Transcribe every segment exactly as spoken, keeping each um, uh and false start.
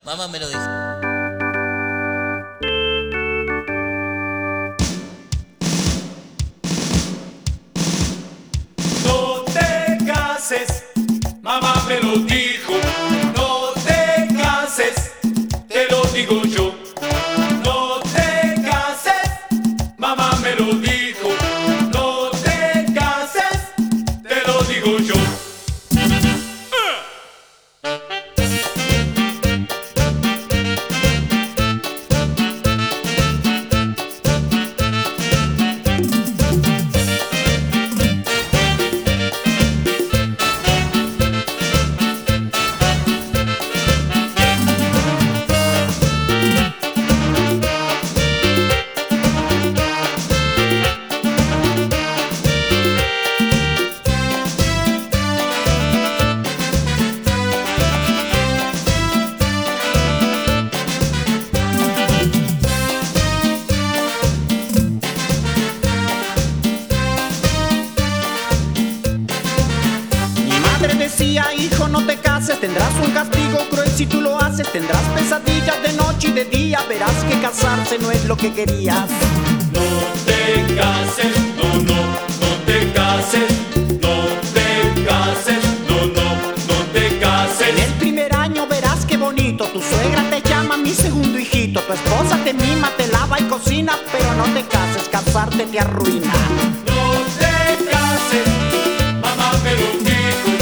Mamá me lo dijo. No te cases, mamá me lo dijo. No te cases, te lo digo yo. No te cases, mamá me lo dijo. No te cases, te lo digo yo. Decía, hijo, no te cases, tendrás un castigo cruel si tú lo haces. Tendrás pesadillas de noche y de día, verás que casarse no es lo que querías. No te cases, no, no, no te cases. No te cases, no, no, no te cases. En el primer año verás qué bonito, tu suegra te llama mi segundo hijito. Tu esposa te mima, te lava y cocina, pero no te cases, casarte te arruina. No te cases, mamá me lo dijo.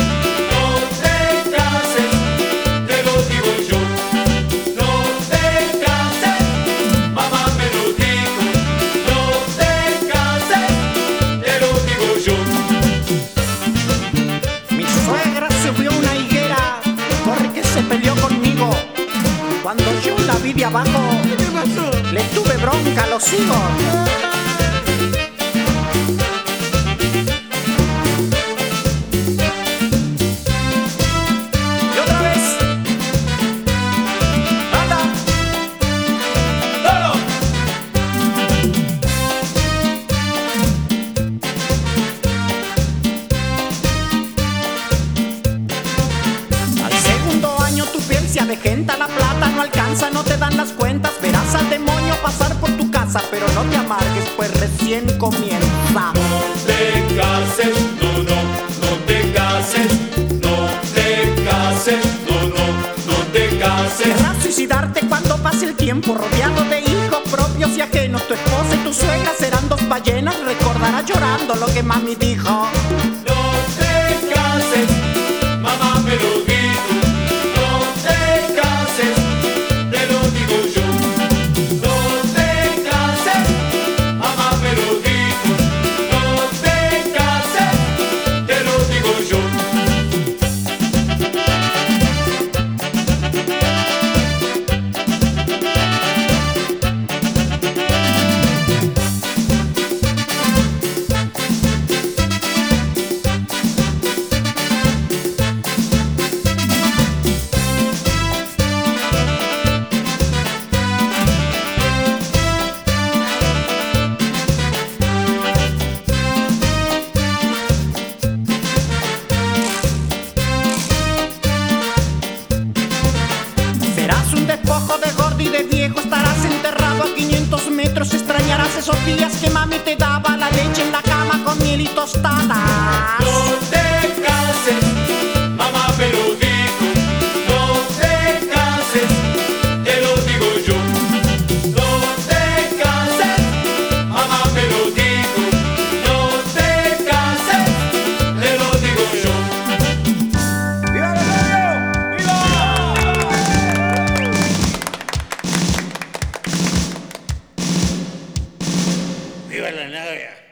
Cuando yo la vi de abajo, le tuve bronca a los higos. Y otra vez. ¡Anda! ¡Dalo! Al segundo año tu piel se avejenta, la plata no alcanza, no te dan las cuentas. Verás al demonio pasar por tu casa, pero no te amargues, pues recién comienza. No te cases, no, no, no te cases. No te cases, no, no, no te cases. Querrás suicidarte cuando pase el tiempo, rodeado de hijos propios y ajenos. Tu esposa y tu suegra serán dos ballenas, recordarás llorando lo que mami dijo. No te cases, mamá me lo dijo. Despojo de gordo y de viejo, estarás enterrado a quinientos metros. Extrañarás esos días que mami te daba la leche en la cama con miel y tostadas. No te cases, mamá me lo dijo. No te cases, te lo digo yo. No te cases, mamá me lo dijo. No te cases, te lo digo yo. ¡Viva la radio! ¡Viva! ¡Viva la novia!